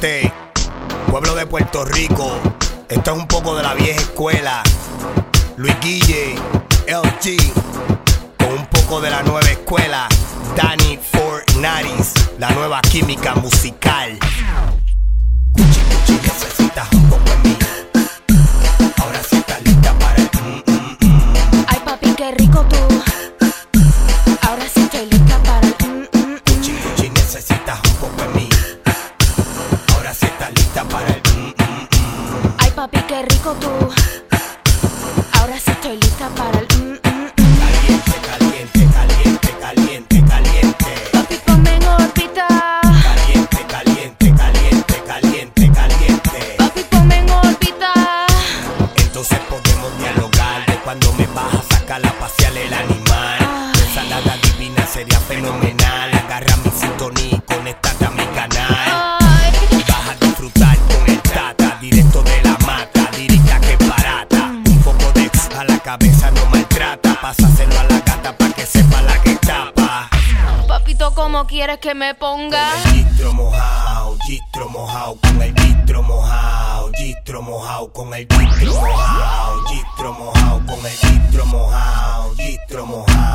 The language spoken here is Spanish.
gente, pueblo de Puerto Rico. Esto es un poco de la vieja escuela. Luis Guille, LG, con un poco de la nueva escuela. Danny Fornaris, la nueva química musical. Cuchi, cuchi, necesitas un poco de mí. Ahora sí estás lista para el Ay papi, qué rico tú. Ahora sí estoy lista para el Cuchi, cuchi, necesitas un poco de mí. Ahora sí estás lista para el Ay papi, qué rico tú. Ahora sí estoy lista para el Caliente, caliente, caliente, caliente, caliente. Papi, ponme en órbita. Caliente, caliente, caliente, caliente, caliente. Papi, ponme en órbita. Entonces podemos dialogar de cuando me vas a sacar a pasear el animal. Ensalada divina sería fenomenal. Agarra mi sintonía y conéctate a mi canal. Ay, Vas a disfrutar con el tata, directo de la mata, lírica que es barata. Un poco de a la cabeza no maltrata. Pásaselo a la gata pa' que sepa la que tapa. papito, ¿cómo quieres que me ponga? Con el gistro mojao, con el gistro mojao, gistro mojao, con el gistro mojao, gistro mojao, con el gistro mojao, gistro mojao.